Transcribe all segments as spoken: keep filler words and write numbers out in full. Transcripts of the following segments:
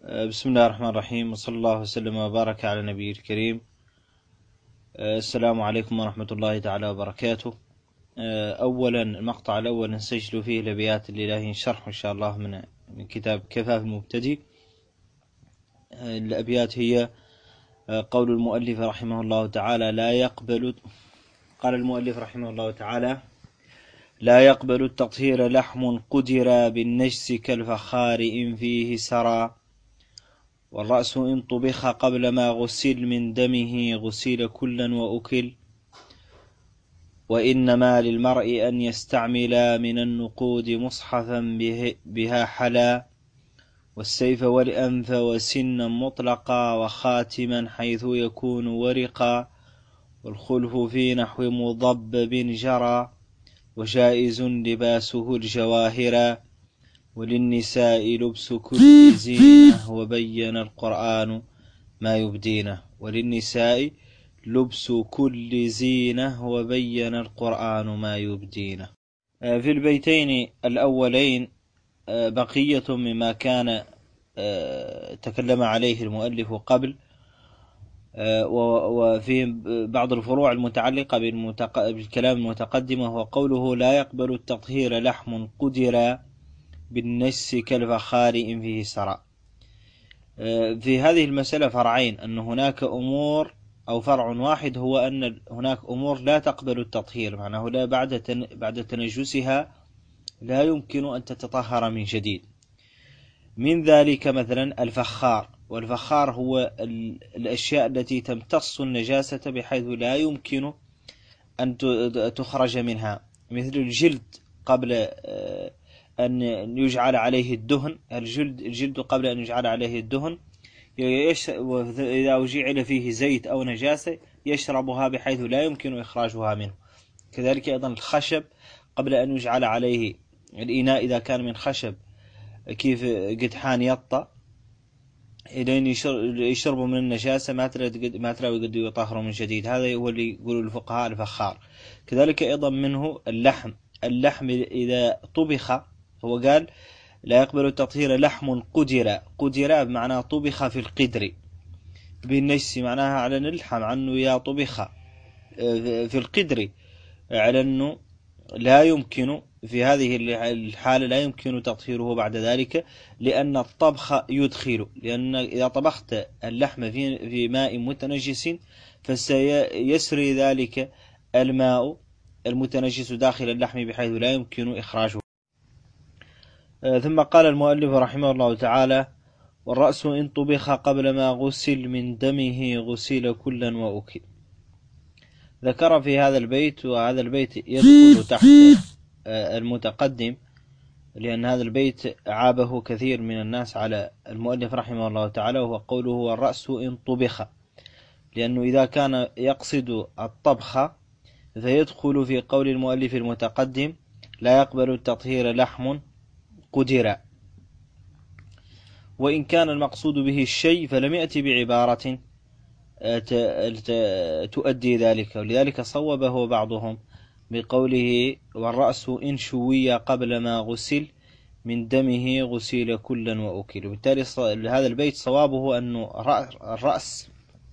بسم الله الرحمن الرحيم، وصلى الله وسلم وبارك على نبي الكريم. السلام عليكم ورحمة الله تعالى وبركاته. أولا المقطع الأول نسجل فيه الأبيات اللي له شرح إن شاء الله من من كتاب كفاف المبتدئ. الأبيات هي قول المؤلف رحمه الله تعالى: لا يقبل قال المؤلف رحمه الله تعالى: لا يقبل التطهير لحم قدر بالنجس كالفخار إن فيه سرى، والرأس إن طبخ قبل ما غسل من دمه غسل كلا وأكل، وإنما للمرء أن يستعمل من النقود مصحفا بها حلا، والسيف والأنف وسنا مطلقا وخاتما حيث يكون ورقا، والخلف في نحو مضبب جرى، وجائز لباسه الجواهر، وللنساء لبس كل زينة وبين القرآن ما يبدينه وللنساء لبس كل زينة وبين القرآن ما يبدينه. في البيتين الأولين بقية مما كان تكلم عليه المؤلف قبل، وفي بعض الفروع المتعلقة بالكلام المتقدم، وهو قوله: لا يقبل التطهير لحم قدر بالنجس كالفخار إن فيه سرى. في هذه المسألة فرعين: أن هناك أمور أو فرع واحد هو أن هناك أمور لا تقبل التطهير، معناه لا بعد بعد تنجسها لا يمكن أن تتطهر من جديد. من ذلك مثلا الفخار، والفخار هو الأشياء التي تمتص النجاسة بحيث لا يمكن أن تخرج منها، مثل الجلد قبل أن يجعل عليه الدهن. الجلد الجلد قبل أن يجعل عليه الدهن إذا جعل فيه زيت أو نجاسة يشربها بحيث لا يمكن إخراجها منه. كذلك أيضا الخشب قبل أن يجعل عليه الإناء إذا كان من خشب كيف قدحان يطأ إلين يشربوا من النجاسة ما ترى ما ترى يقدروا يطهروا من جديد. هذا هو اللي يقولوا الفقهاء الفخار. كذلك أيضا منه اللحم اللحم إذا طبخ، هو قال: لا يقبل التطهير لحم قدر قدر بمعنى طبخ في القدر، بالنجس معناها على نلحم عنه يا طبخ في القدر، على أنه لا يمكن في هذه الحالة لا يمكن تطهيره بعد ذلك، لأن الطبخ يدخل، لأن إذا طبخت اللحم في في ماء متنجس فسيسري ذلك الماء المتنجس داخل اللحم بحيث لا يمكن إخراجه. ثم قال المؤلف رحمه الله تعالى: والرأس إن طبخ قبل ما غسل من دمه غسل كلا وأكل. ذكر في هذا البيت، وهذا البيت يدخل تحت المتقدم، لأن هذا البيت عابه كثير من الناس على المؤلف رحمه الله تعالى، وهو قوله: والرأس إن طبخ، لأنه إذا كان يقصد الطبخ فيدخل في قول المؤلف المتقدم: لا يقبل التطهير لحم قدر. وإن كان المقصود به الشيء فلم يأتي بعبارة تؤدي ذلك، ولذلك صوبه بعضهم بقوله: والرأس إن شوي قبل ما غسل من دمه غسل كلا وأكل. وبالتالي هذا البيت صوابه أن الرأس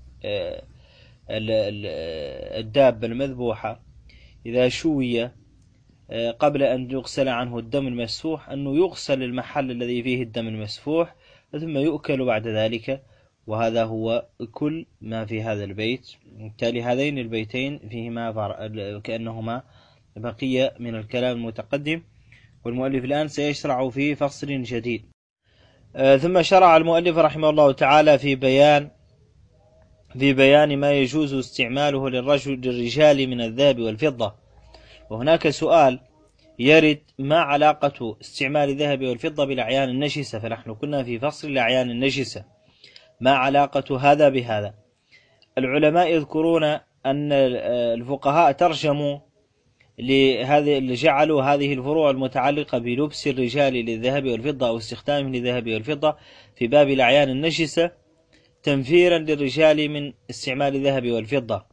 الدابة المذبوحة إذا شوي قبل أن يغسل عنه الدم المسفوح أنه يغسل المحل الذي فيه الدم المسفوح ثم يؤكل بعد ذلك، وهذا هو كل ما في هذا البيت. بالتالي هذين البيتين فيهما كأنهما بقية من الكلام المتقدم، والمؤلف الآن سيشرع في فصل جديد. ثم شرع المؤلف رحمه الله تعالى في بيان في بيان ما يجوز استعماله للرجل للرجال من الذهب والفضة. وهناك سؤال يرد: ما علاقة استعمال الذهب والفضة بالأعيان النجسة؟ فنحن كنا في فصل الأعيان النجسة، ما علاقة هذا بهذا؟ العلماء يذكرون أن الفقهاء ترجموا لهذه اللي جعلوا هذه الفروع المتعلقة بلبس الرجال للذهب والفضة أو استخدامهم للذهب والفضة في باب الأعيان النجسة تنفيرا للرجال من استعمال الذهب والفضة،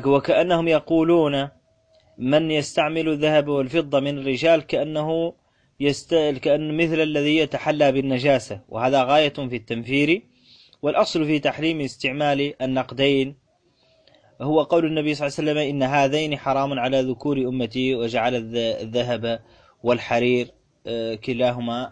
وكأنهم يقولون من يستعمل الذهب والفضة من الرجال كأنه يست... كأن مثل الذي يتحلى بالنجاسة، وهذا غاية في التنفير. والأصل في تحريم استعمال النقدين هو قول النبي صلى الله عليه وسلم: إن هذين حرام على ذكور أمتي، وجعل الذهب والحرير كلاهما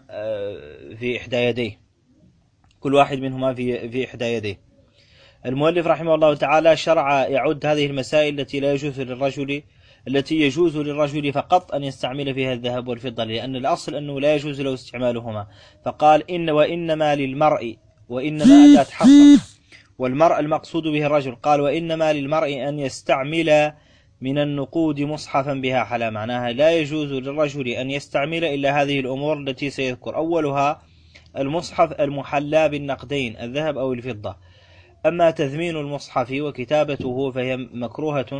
في إحدى يديه، كل واحد منهما في في إحدى يديه. المؤلف رحمه الله تعالى شرع يعد هذه المسائل التي لا يجوز للرجل التي يجوز للرجل فقط أن يستعمل فيها الذهب والفضة، لأن الأصل أنه لا يجوز له استعمالهما. فقال: إن وإنما للمرء، وإنما أداة حصر، والمرء المقصود به الرجل. قال: وإنما للمرء أن يستعمل من النقود مصحفا بها حلا، معناها لا يجوز للرجل أن يستعمل إلا هذه الأمور التي سيذكر. أولها المصحف المحلى بالنقدين، الذهب أو الفضة. أما تثمين المصحف وكتابته فهي مكروهة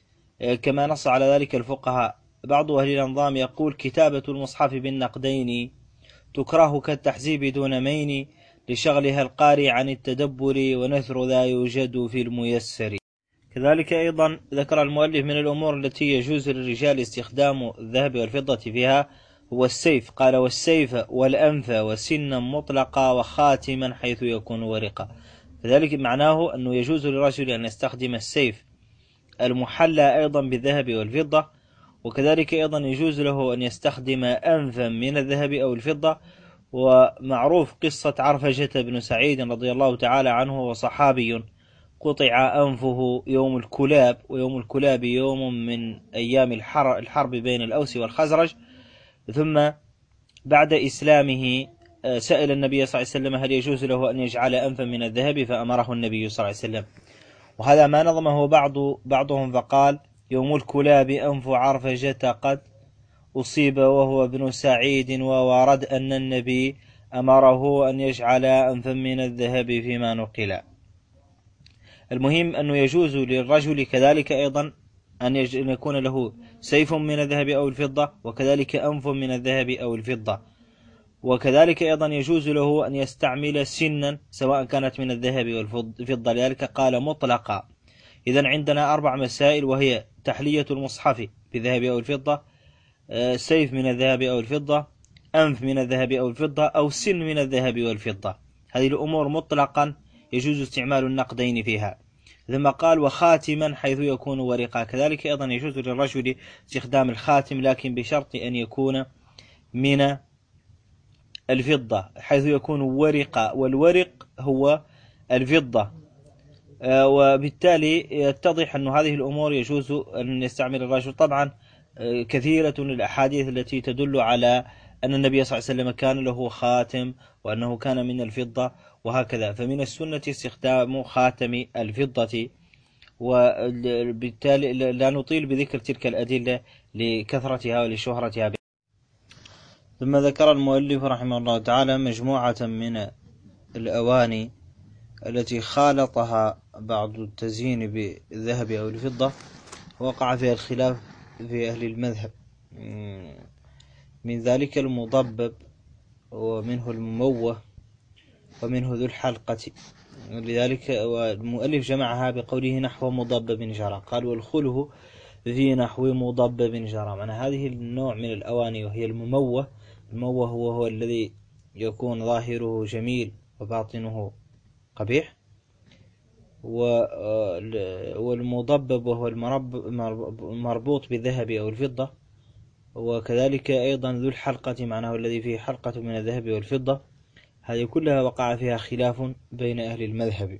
كما نص على ذلك الفقهاء. بعض أهل الأنظام يقول: كتابة المصحف بالنقدين تكره كالتحزيب دون مين، لشغلها القارئ عن التدبر، ونثر ذا يوجد في الميسر. كذلك أيضا ذكر المؤلف من الأمور التي يجوز للرجال استخدام الذهب والفضة فيها هو السيف. قال: والسيف والأنف وسنا مطلقا وخاتما حيث يكون ورقا. فذلك معناه أنه يجوز للرجل أن يستخدم السيف المحلى أيضا بالذهب والفضة، وكذلك أيضا يجوز له أن يستخدم أنفا من الذهب أو الفضة. ومعروف قصة عرفجة بن سعيد رضي الله تعالى عنه، وصحابي قطع أنفه يوم الكلاب، ويوم الكلاب يوم من أيام الحرب بين الأوس والخزرج. ثم بعد إسلامه سأل النبي صلى الله عليه وسلم: هل يجوز له أن يجعل أنفا من الذهب؟ فأمره النبي صلى الله عليه وسلم. وهذا ما نظمه بعض بعضهم فقال: يوم الكلاب أنف عرفجة قد أصيب وهو ابن سعيد، وورد أن النبي أمره أن يجعل أنفا من الذهب فيما نقل. المهم أنه يجوز للرجل كذلك أيضا أن يكون له سيف من الذهب أو الفضة، وكذلك أنف من الذهب أو الفضة، وكذلك أيضا يجوز له أن يستعمل سنا سواء كانت من الذهب والفضة، لذلك قال مطلقا. إذن عندنا أربع مسائل، وهي تحلية المصحف بالذهب أو الفضة، سيف من الذهب أو الفضة، أنف من الذهب أو الفضة، أو سن من الذهب والفضة. هذه الأمور مطلقا يجوز استعمال النقدين فيها. ثم قال: وخاتما حيث يكون ورقا. كذلك أيضا يجوز للرجل استخدام الخاتم، لكن بشرط أن يكون من الفضة حيث يكون ورقا، والورق هو الفضة. وبالتالي يتضح أن هذه الأمور يجوز أن يستعمل الرجل. طبعا كثيرة الأحاديث التي تدل على أن النبي صلى الله عليه وسلم كان له خاتم، وأنه كان من الفضة وهكذا، فمن السنة استخدام خاتم الفضة. وبالتالي لا نطيل بذكر تلك الأدلة لكثرتها ولشهرتها. ثم ذكر المؤلف رحمه الله تعالى مجموعة من الأواني التي خالطها بعض التزيين بالذهب أو الفضة، وقع فيها الخلاف في أهل المذهب. من ذلك المضبب، ومنه المموه، ومنه ذو الحلقة. لذلك المؤلف جمعها بقوله نحو مضبب جرى. قال: والخله في نحو مضبب جرى. معنى هذه النوع من الأواني وهي المموه. المموه هو, هو الذي يكون ظاهره جميل وباطنه قبيح، والمضبب وهو المربوط بالذهب أو الفضة. وكذلك أيضا ذو الحلقة، معناه الذي فيه حلقة من الذهب والفضة. هذه كلها وقع فيها خلاف بين أهل المذهب.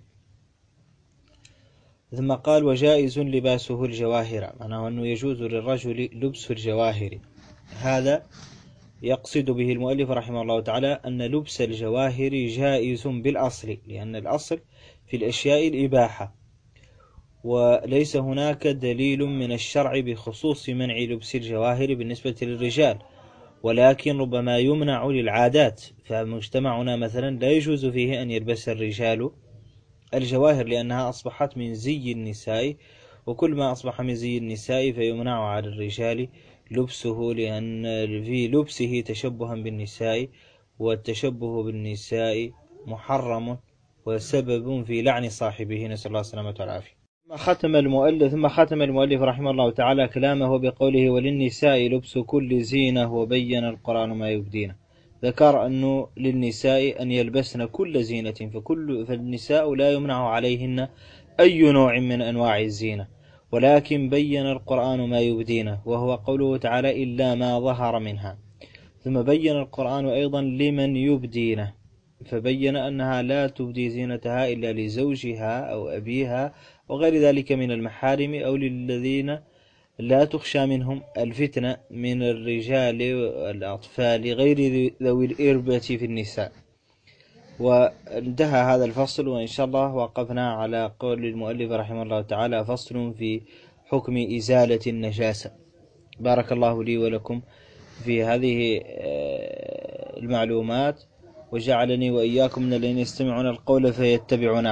ثم قال: وجائز لباسه الجواهر، معناه أنه يجوز للرجل لبس الجواهر. هذا يقصد به المؤلف رحمه الله تعالى أن لبس الجواهر جائز بالأصل، لأن الأصل في الأشياء الإباحة، وليس هناك دليل من الشرع بخصوص منع لبس الجواهر بالنسبة للرجال، ولكن ربما يمنع للعادات. فمجتمعنا مثلا لا يجوز فيه أن يلبس الرجال الجواهر، لأنها أصبحت من زي النساء، وكل ما أصبح من زي النساء فيمنع على الرجال لبسه، لأن في لبسه تشبها بالنساء، والتشبه بالنساء محرم وسبب في لعن صاحبه، نسأل الله السلامة والعافية. ختم المؤلف ثم ختم المؤلف رحمه الله تعالى كلامه بقوله وللنساء لبس كل زينة وبين القرآن ما يبدينه. ذكر أنه للنساء أن يلبسن كل زينة، فكل فالنساء لا يمنع عليهن أي نوع من أنواع الزينة، ولكن بين القرآن ما يبدينه وهو قوله تعالى إلا ما ظهر منها. ثم بين القرآن أيضا لمن يبدينه، فبين أنها لا تبدي زينتها إلا لزوجها أو أبيها وغير ذلك من المحارم أو للذين لا تخشى منهم الفتنة من الرجال والأطفال غير ذوي الإربة في النساء. وانتهى هذا الفصل، وإن شاء الله وقفنا على قول المؤلف رحمه الله تعالى فصل في حكم إزالة النجاسة. بارك الله لي ولكم في هذه المعلومات، وجعلني وإياكم من الذين يستمعون القول فيتبعون